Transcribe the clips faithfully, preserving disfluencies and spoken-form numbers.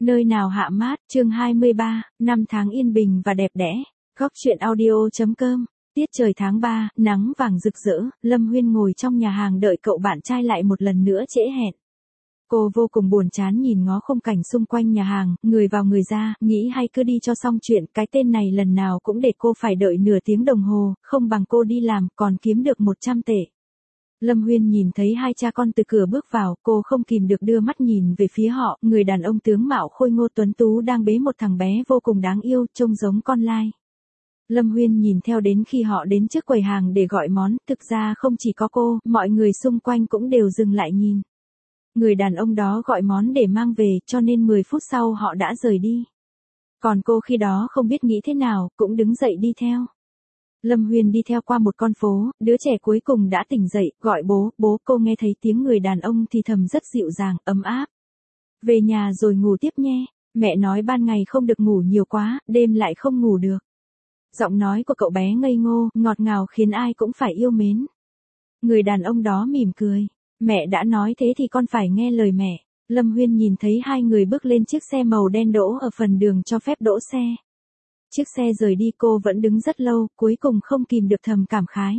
Nơi nào hạ mát, chương hai mươi ba, năm tháng yên bình và đẹp đẽ. Góc truyện audio.com. Tiết trời tháng ba, nắng vàng rực rỡ, Lâm Huyên ngồi trong nhà hàng đợi cậu bạn trai lại một lần nữa trễ hẹn. Cô vô cùng buồn chán nhìn ngó khung cảnh xung quanh nhà hàng, người vào người ra, nghĩ hay cứ đi cho xong chuyện, cái tên này lần nào cũng để cô phải đợi nửa tiếng đồng hồ, không bằng cô đi làm, còn kiếm được một trăm tệ. Lâm Huyên nhìn thấy hai cha con từ cửa bước vào, cô không kìm được đưa mắt nhìn về phía họ, người đàn ông tướng mạo khôi ngô tuấn tú đang bế một thằng bé vô cùng đáng yêu, trông giống con lai. Lâm Huyên nhìn theo đến khi họ đến trước quầy hàng để gọi món, thực ra không chỉ có cô, mọi người xung quanh cũng đều dừng lại nhìn. Người đàn ông đó gọi món để mang về, cho nên mười phút sau họ đã rời đi. Còn cô khi đó không biết nghĩ thế nào, cũng đứng dậy đi theo. Lâm Huyên đi theo qua một con phố, đứa trẻ cuối cùng đã tỉnh dậy, gọi bố, bố. Cô nghe thấy tiếng người đàn ông thì thầm rất dịu dàng, ấm áp. Về nhà rồi ngủ tiếp nhé, mẹ nói ban ngày không được ngủ nhiều quá, đêm lại không ngủ được. Giọng nói của cậu bé ngây ngô, ngọt ngào khiến ai cũng phải yêu mến. Người đàn ông đó mỉm cười, mẹ đã nói thế thì con phải nghe lời mẹ. Lâm Huyên nhìn thấy hai người bước lên chiếc xe màu đen đỗ ở phần đường cho phép đỗ xe. Chiếc xe rời đi cô vẫn đứng rất lâu, cuối cùng không kìm được thầm cảm khái.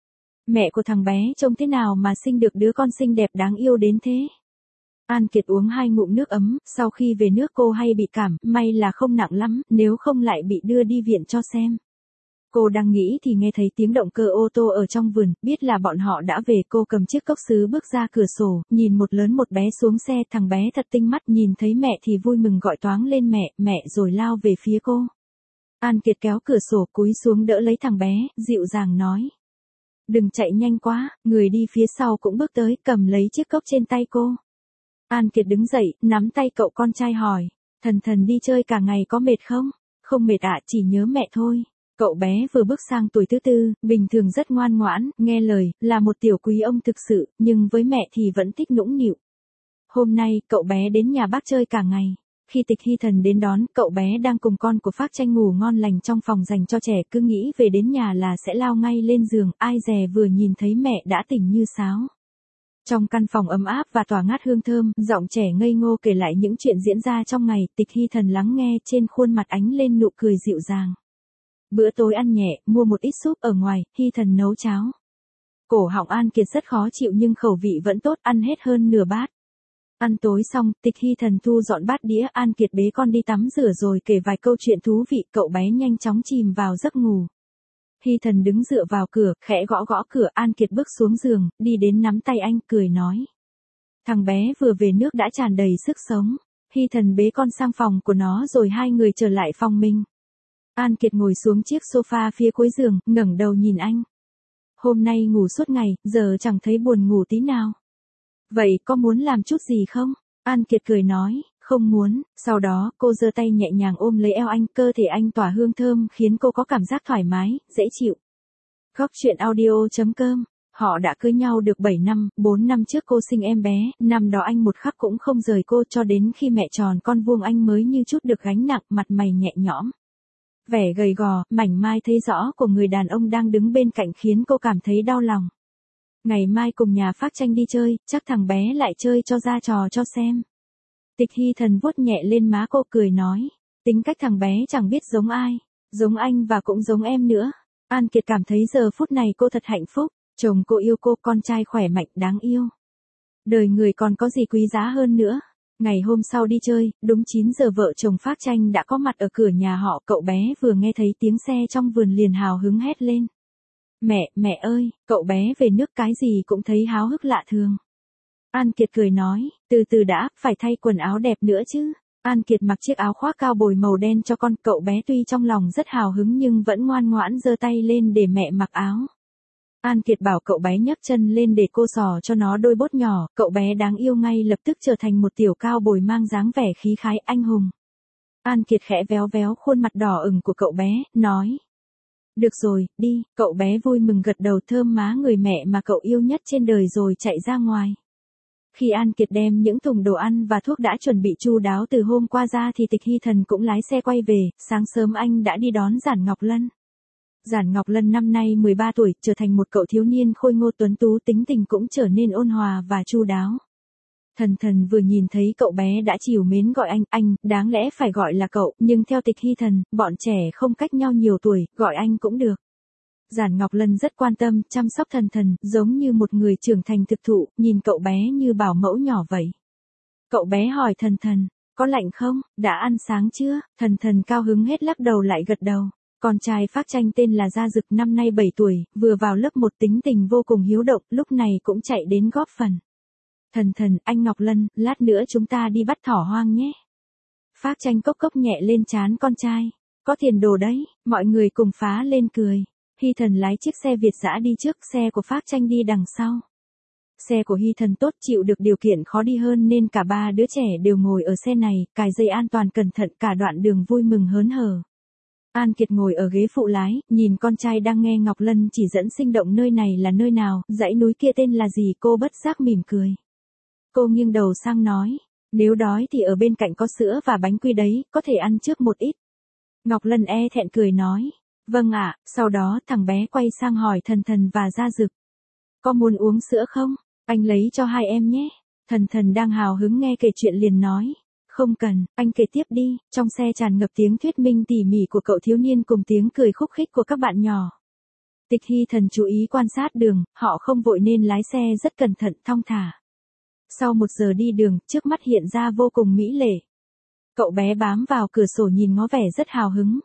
Mẹ của thằng bé trông thế nào mà sinh được đứa con xinh đẹp đáng yêu đến thế. An Kiệt uống hai ngụm nước ấm, sau khi về nước cô hay bị cảm, may là không nặng lắm, nếu không lại bị đưa đi viện cho xem. Cô đang nghĩ thì nghe thấy tiếng động cơ ô tô ở trong vườn, biết là bọn họ đã về. Cô cầm chiếc cốc sứ bước ra cửa sổ, nhìn một lớn một bé xuống xe, thằng bé thật tinh mắt, nhìn thấy mẹ thì vui mừng gọi toáng lên mẹ, mẹ rồi lao về phía cô. An Kiệt kéo cửa sổ cúi xuống đỡ lấy thằng bé, dịu dàng nói. Đừng chạy nhanh quá, người đi phía sau cũng bước tới, cầm lấy chiếc cốc trên tay cô. An Kiệt đứng dậy, nắm tay cậu con trai hỏi, thần thần đi chơi cả ngày có mệt không? Không mệt ạ, chỉ nhớ mẹ thôi. Cậu bé vừa bước sang tuổi thứ tư, bình thường rất ngoan ngoãn, nghe lời, là một tiểu quý ông thực sự, nhưng với mẹ thì vẫn thích nũng nịu. Hôm nay, cậu bé đến nhà bác chơi cả ngày. Khi Tịch Hy Thần đến đón, cậu bé đang cùng con của Phác Tranh ngủ ngon lành trong phòng dành cho trẻ, cứ nghĩ về đến nhà là sẽ lao ngay lên giường, ai dè vừa nhìn thấy mẹ đã tỉnh như sáo. Trong căn phòng ấm áp và tỏa ngát hương thơm, giọng trẻ ngây ngô kể lại những chuyện diễn ra trong ngày, Tịch Hy Thần lắng nghe, trên khuôn mặt ánh lên nụ cười dịu dàng. Bữa tối ăn nhẹ, mua một ít súp ở ngoài, Hy Thần nấu cháo. Cổ họng An Kiệt rất khó chịu nhưng khẩu vị vẫn tốt, ăn hết hơn nửa bát. Ăn tối xong, Tịch Hy Thần thu dọn bát đĩa, An Kiệt bế con đi tắm rửa rồi kể vài câu chuyện thú vị, cậu bé nhanh chóng chìm vào giấc ngủ. Hy Thần đứng dựa vào cửa, khẽ gõ gõ cửa, An Kiệt bước xuống giường, đi đến nắm tay anh, cười nói. Thằng bé vừa về nước đã tràn đầy sức sống. Hy Thần bế con sang phòng của nó rồi hai người trở lại phòng mình. An Kiệt ngồi xuống chiếc sofa phía cuối giường, ngẩng đầu nhìn anh. Hôm nay ngủ suốt ngày, giờ chẳng thấy buồn ngủ tí nào. Vậy có muốn làm chút gì không? An Kiệt cười nói, không muốn. Sau đó, cô giơ tay nhẹ nhàng ôm lấy eo anh, cơ thể anh tỏa hương thơm khiến cô có cảm giác thoải mái, dễ chịu. Góc truyện audio.com. Họ đã cưới nhau được bảy năm, bốn năm trước cô sinh em bé, năm đó anh một khắc cũng không rời cô cho đến khi mẹ tròn con vuông anh mới như chút được gánh nặng, mặt mày nhẹ nhõm. Vẻ gầy gò, mảnh mai thấy rõ của người đàn ông đang đứng bên cạnh khiến cô cảm thấy đau lòng. Ngày mai cùng nhà Phác Tranh đi chơi, chắc thằng bé lại chơi cho ra trò cho xem. Tịch Hy Thần vuốt nhẹ lên má cô cười nói, tính cách thằng bé chẳng biết giống ai, giống anh và cũng giống em nữa. An Kiệt cảm thấy giờ phút này cô thật hạnh phúc, chồng cô yêu cô, con trai khỏe mạnh đáng yêu. Đời người còn có gì quý giá hơn nữa. Ngày hôm sau đi chơi, đúng chín giờ vợ chồng Phác Tranh đã có mặt ở cửa nhà họ, cậu bé vừa nghe thấy tiếng xe trong vườn liền hào hứng hét lên. Mẹ, mẹ ơi, cậu bé về nước cái gì cũng thấy háo hức lạ thường. An Kiệt cười nói, từ từ đã, phải thay quần áo đẹp nữa chứ. An Kiệt mặc chiếc áo khoác cao bồi màu đen cho con, cậu bé tuy trong lòng rất hào hứng nhưng vẫn ngoan ngoãn giơ tay lên để mẹ mặc áo. An Kiệt bảo cậu bé nhấc chân lên để cô xỏ cho nó đôi bốt nhỏ, cậu bé đáng yêu ngay lập tức trở thành một tiểu cao bồi mang dáng vẻ khí khái anh hùng. An Kiệt khẽ véo véo khuôn mặt đỏ ửng của cậu bé, nói. Được rồi, đi, cậu bé vui mừng gật đầu, thơm má người mẹ mà cậu yêu nhất trên đời rồi chạy ra ngoài. Khi An Kiệt đem những thùng đồ ăn và thuốc đã chuẩn bị chu đáo từ hôm qua ra thì Tịch Hy Thần cũng lái xe quay về, sáng sớm anh đã đi đón Giản Ngọc Lân. Giản Ngọc Lân năm nay mười ba tuổi, trở thành một cậu thiếu niên khôi ngô tuấn tú, tính tình cũng trở nên ôn hòa và chu đáo. Thần Thần vừa nhìn thấy cậu bé đã trìu mến gọi anh, anh, đáng lẽ phải gọi là cậu, nhưng theo Tịch Hy Thần, bọn trẻ không cách nhau nhiều tuổi, gọi anh cũng được. Giản Ngọc Lân rất quan tâm, chăm sóc Thần Thần, giống như một người trưởng thành thực thụ, nhìn cậu bé như bảo mẫu nhỏ vậy. Cậu bé hỏi Thần Thần, có lạnh không, đã ăn sáng chưa? Thần Thần cao hứng hết lắc đầu lại gật đầu. Con trai Phác Tranh tên là Gia Dực, năm nay bảy tuổi, vừa vào lớp một, tính tình vô cùng hiếu động, lúc này cũng chạy đến góp phần. Thần Thần, anh Ngọc Lân, lát nữa chúng ta đi bắt thỏ hoang nhé. Phác Tranh cốc cốc nhẹ lên trán con trai. Có tiền đồ đấy, mọi người cùng phá lên cười. Hy Thần lái chiếc xe Việt dã đi trước, xe của Phác Tranh đi đằng sau. Xe của Hy Thần tốt, chịu được điều kiện khó đi hơn nên cả ba đứa trẻ đều ngồi ở xe này, cài dây an toàn cẩn thận cả đoạn đường vui mừng hớn hở. An Kiệt ngồi ở ghế phụ lái, nhìn con trai đang nghe Ngọc Lân chỉ dẫn sinh động nơi này là nơi nào, dãy núi kia tên là gì, cô bất giác mỉm cười. Cô nghiêng đầu sang nói, nếu đói thì ở bên cạnh có sữa và bánh quy đấy, có thể ăn trước một ít. Ngọc Lân e thẹn cười nói, vâng ạ, sau đó thằng bé quay sang hỏi Thần Thần và Gia Dực. Có muốn uống sữa không? Anh lấy cho hai em nhé. Thần Thần đang hào hứng nghe kể chuyện liền nói. Không cần, anh kể tiếp đi. Trong xe tràn ngập tiếng thuyết minh tỉ mỉ của cậu thiếu niên cùng tiếng cười khúc khích của các bạn nhỏ. Tịch Hy Thần chú ý quan sát đường, họ không vội nên lái xe rất cẩn thận thong thả. Sau một giờ đi đường, trước mắt hiện ra vô cùng mỹ lệ. Cậu bé bám vào cửa sổ nhìn ngó vẻ rất hào hứng.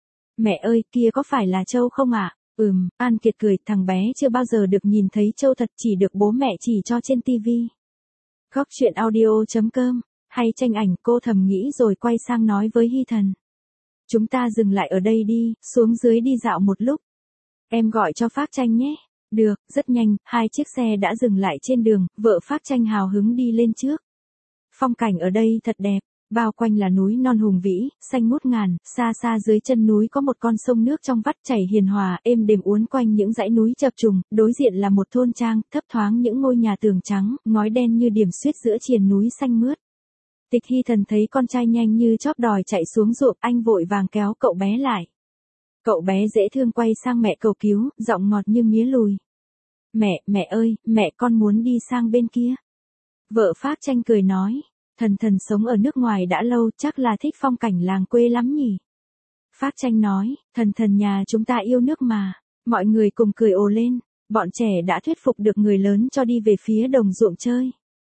Mẹ ơi, kia có phải là trâu không ạ? À? Ừm, An Kiệt cười, thằng bé chưa bao giờ được nhìn thấy trâu thật, chỉ được bố mẹ chỉ cho trên tivi. Góc truyện audio chấm com, hay tranh ảnh, cô thầm nghĩ rồi quay sang nói với Hy Thần. Chúng ta dừng lại ở đây đi, xuống dưới đi dạo một lúc. Em gọi cho Phác Tranh nhé. Được, rất nhanh, hai chiếc xe đã dừng lại trên đường, vợ Phác Tranh hào hứng đi lên trước. Phong cảnh ở đây thật đẹp. Bao quanh là núi non hùng vĩ, xanh ngút ngàn, xa xa dưới chân núi có một con sông nước trong vắt chảy hiền hòa, êm đềm uốn quanh những dãy núi chập trùng, đối diện là một thôn trang, thấp thoáng những ngôi nhà tường trắng, ngói đen như điểm xuyết giữa triền núi xanh mướt. Tịch Hy Thần thấy con trai nhanh như chóp đòi chạy xuống ruộng, anh vội vàng kéo cậu bé lại. Cậu bé dễ thương quay sang mẹ cầu cứu, giọng ngọt như mía lùi. Mẹ, mẹ ơi, mẹ con muốn đi sang bên kia. Vợ Phác Tranh cười nói. Thần Thần sống ở nước ngoài đã lâu, chắc là thích phong cảnh làng quê lắm nhỉ. Phác Tranh nói, Thần Thần nhà chúng ta yêu nước mà. Mọi người cùng cười ồ lên, bọn trẻ đã thuyết phục được người lớn cho đi về phía đồng ruộng chơi.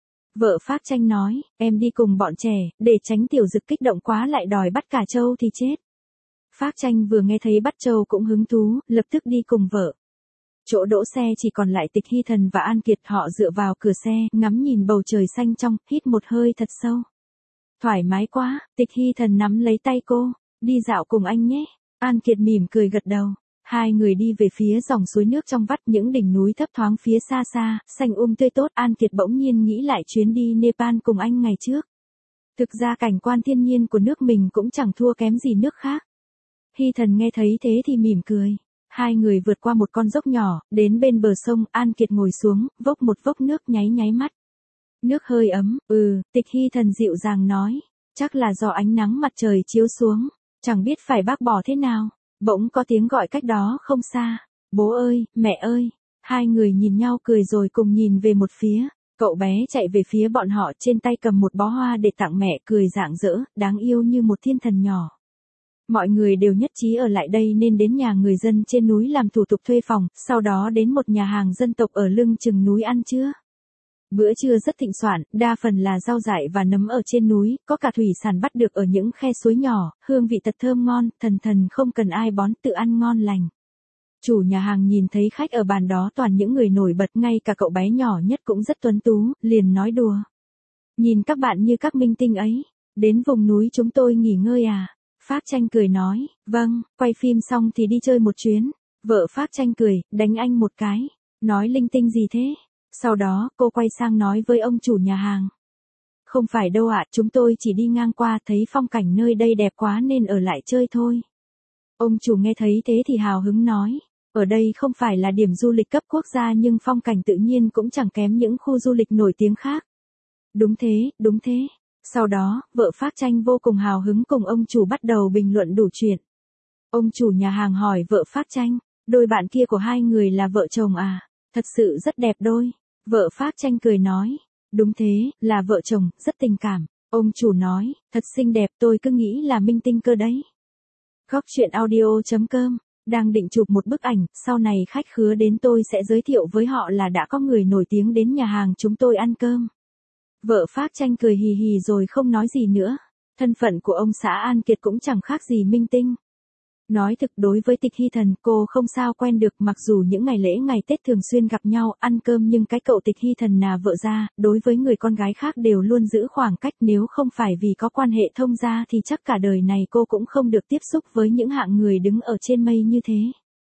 Vợ Phác Tranh nói, em đi cùng bọn trẻ, để tránh Tiểu Dực kích động quá lại đòi bắt cả trâu thì chết. Phác Tranh vừa nghe thấy bắt trâu cũng hứng thú, lập tức đi cùng vợ. Chỗ đỗ xe chỉ còn lại Tịch Hy Thần và An Kiệt, họ dựa vào cửa xe, ngắm nhìn bầu trời xanh trong, hít một hơi thật sâu. Thoải mái quá, Tịch Hy Thần nắm lấy tay cô, đi dạo cùng anh nhé. An Kiệt mỉm cười gật đầu. Hai người đi về phía dòng suối nước trong vắt, những đỉnh núi thấp thoáng phía xa xa, xanh um tươi tốt. An Kiệt bỗng nhiên nghĩ lại chuyến đi Nepal cùng anh ngày trước. Thực ra cảnh quan thiên nhiên của nước mình cũng chẳng thua kém gì nước khác. Hy Thần nghe thấy thế thì mỉm cười. Hai người vượt qua một con dốc nhỏ, đến bên bờ sông, An Kiệt ngồi xuống, vốc một vốc nước nháy nháy mắt. Nước hơi ấm, ừ, Tịch Hy Thần dịu dàng nói, chắc là do ánh nắng mặt trời chiếu xuống, chẳng biết phải bác bỏ thế nào. Bỗng có tiếng gọi cách đó không xa, bố ơi, mẹ ơi. Hai người nhìn nhau cười rồi cùng nhìn về một phía, cậu bé chạy về phía bọn họ, trên tay cầm một bó hoa để tặng mẹ, cười rạng rỡ, đáng yêu như một thiên thần nhỏ. Mọi người đều nhất trí ở lại đây nên đến nhà người dân trên núi làm thủ tục thuê phòng, sau đó đến một nhà hàng dân tộc ở lưng chừng núi ăn trưa. Bữa trưa rất thịnh soạn, đa phần là rau dại và nấm ở trên núi, có cả thủy sản bắt được ở những khe suối nhỏ, hương vị thật thơm ngon, Thần Thần không cần ai bón, tự ăn ngon lành. Chủ nhà hàng nhìn thấy khách ở bàn đó toàn những người nổi bật, ngay cả cậu bé nhỏ nhất cũng rất tuấn tú, liền nói đùa. Nhìn các bạn như các minh tinh ấy, đến vùng núi chúng tôi nghỉ ngơi à? Phác Tranh cười nói, vâng, quay phim xong thì đi chơi một chuyến. Vợ Phác Tranh cười, đánh anh một cái, nói linh tinh gì thế? Sau đó, cô quay sang nói với ông chủ nhà hàng. Không phải đâu ạ, chúng tôi chỉ đi ngang qua, thấy phong cảnh nơi đây đẹp quá nên ở lại chơi thôi. Ông chủ nghe thấy thế thì hào hứng nói, ở đây không phải là điểm du lịch cấp quốc gia nhưng phong cảnh tự nhiên cũng chẳng kém những khu du lịch nổi tiếng khác. Đúng thế, đúng thế. Sau đó, vợ Phác Tranh vô cùng hào hứng cùng ông chủ bắt đầu bình luận đủ chuyện. Ông chủ nhà hàng hỏi vợ Phác Tranh, đôi bạn kia của hai người là vợ chồng à? Thật sự rất đẹp đôi. Vợ Phác Tranh cười nói, Đúng thế, là vợ chồng, rất tình cảm. Ông chủ nói, thật xinh đẹp, tôi cứ nghĩ là minh tinh cơ đấy. Góc chuyện audio.com, đang định chụp một bức ảnh, sau này khách khứa đến tôi sẽ giới thiệu với họ là đã có người nổi tiếng đến nhà hàng chúng tôi ăn cơm. Vợ Phác Tranh cười hì hì rồi không nói gì nữa. Thân phận của ông xã An Kiệt cũng chẳng khác gì minh tinh. Nói thực đối với Tịch Hy Thần cô không sao quen được mặc dù những ngày lễ ngày Tết thường xuyên gặp nhau ăn cơm nhưng cái cậu Tịch Hy Thần là vợ ra, đối với người con gái khác đều luôn giữ khoảng cách nếu không phải vì có quan hệ thông gia thì chắc cả đời này cô cũng không được tiếp xúc với những hạng người đứng ở trên mây như thế.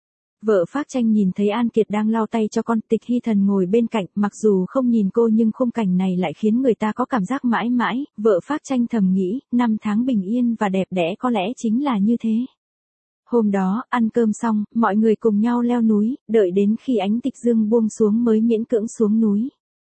Vợ Phác Tranh nhìn thấy An Kiệt đang lau tay cho con, Tịch Hy Thần ngồi bên cạnh, mặc dù không nhìn cô nhưng khung cảnh này lại khiến người ta có cảm giác mãi mãi, vợ Phác Tranh thầm nghĩ, năm tháng bình yên và đẹp đẽ có lẽ chính là như thế. Hôm đó, ăn cơm xong, mọi người cùng nhau leo núi, đợi đến khi ánh tịch dương buông xuống mới miễn cưỡng xuống núi.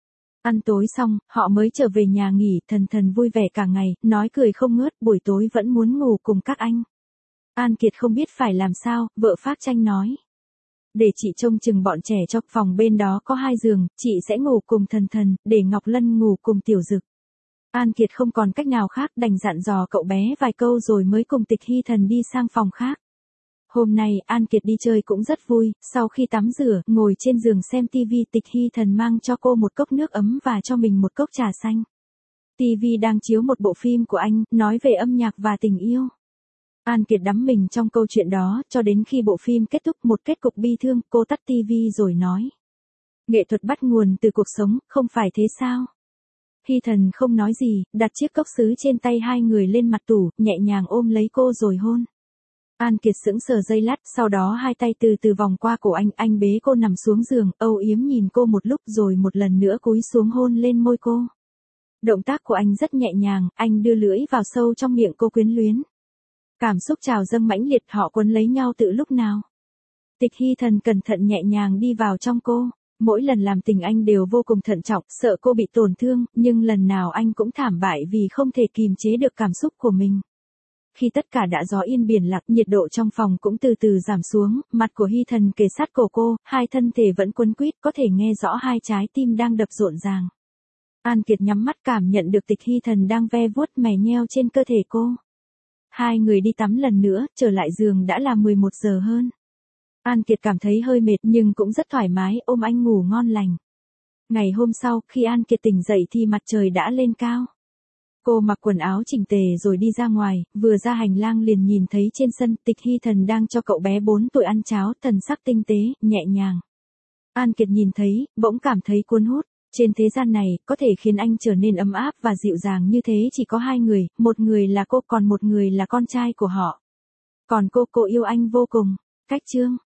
Ăn tối xong, họ mới trở về nhà nghỉ, Thần Thần vui vẻ cả ngày, nói cười không ngớt, buổi tối vẫn muốn ngủ cùng các anh. An Kiệt không biết phải làm sao, vợ Phác Tranh nói. Để chị trông chừng bọn trẻ cho, phòng bên đó có hai giường, chị sẽ ngủ cùng Thần Thần, để Ngọc Lân ngủ cùng Tiểu Dực. An Kiệt không còn cách nào khác đành dặn dò cậu bé vài câu rồi mới cùng Tịch Hy Thần đi sang phòng khác. Hôm nay, An Kiệt đi chơi cũng rất vui, sau khi tắm rửa, ngồi trên giường xem tivi, Tịch Hy Thần mang cho cô một cốc nước ấm và cho mình một cốc trà xanh. Tivi đang chiếu một bộ phim của anh, nói về âm nhạc và tình yêu. An Kiệt đắm mình trong câu chuyện đó, cho đến khi bộ phim kết thúc một kết cục bi thương, cô tắt tivi rồi nói. Nghệ thuật bắt nguồn từ cuộc sống, không phải thế sao? Hy Thần không nói gì, đặt chiếc cốc sứ trên tay hai người lên mặt tủ, nhẹ nhàng ôm lấy cô rồi hôn. An Kiệt sững sờ giây lát, sau đó hai tay từ từ vòng qua cổ anh, anh bế cô nằm xuống giường, âu yếm nhìn cô một lúc rồi một lần nữa cúi xuống hôn lên môi cô. Động tác của anh rất nhẹ nhàng, anh đưa lưỡi vào sâu trong miệng cô quyến luyến. Cảm xúc trào dâng mãnh liệt, họ quấn lấy nhau từ lúc nào. Tịch Hy Thần cẩn thận nhẹ nhàng đi vào trong cô. Mỗi lần làm tình anh đều vô cùng thận trọng, sợ cô bị tổn thương, nhưng lần nào anh cũng thảm bại vì không thể kìm chế được cảm xúc của mình. Khi tất cả đã gió yên biển lặng, nhiệt độ trong phòng cũng từ từ giảm xuống, mặt của Hy Thần kề sát cổ cô, hai thân thể vẫn quấn quýt, có thể nghe rõ hai trái tim đang đập rộn ràng. An Kiệt nhắm mắt cảm nhận được Tịch Hy Thần đang ve vuốt mè nheo trên cơ thể cô. Hai người đi tắm lần nữa, trở lại giường đã là mười một giờ hơn. An Kiệt cảm thấy hơi mệt nhưng cũng rất thoải mái, ôm anh ngủ ngon lành. Ngày hôm sau, khi An Kiệt tỉnh dậy thì mặt trời đã lên cao. Cô mặc quần áo chỉnh tề rồi đi ra ngoài, vừa ra hành lang liền nhìn thấy trên sân Tịch Hy Thần đang cho cậu bé bốn tuổi ăn cháo, thần sắc tinh tế, nhẹ nhàng. An Kiệt nhìn thấy, bỗng cảm thấy cuốn hút. Trên thế gian này, có thể khiến anh trở nên ấm áp và dịu dàng như thế chỉ có hai người, một người là cô còn một người là con trai của họ. Còn cô, cô yêu anh vô cùng. Cách chương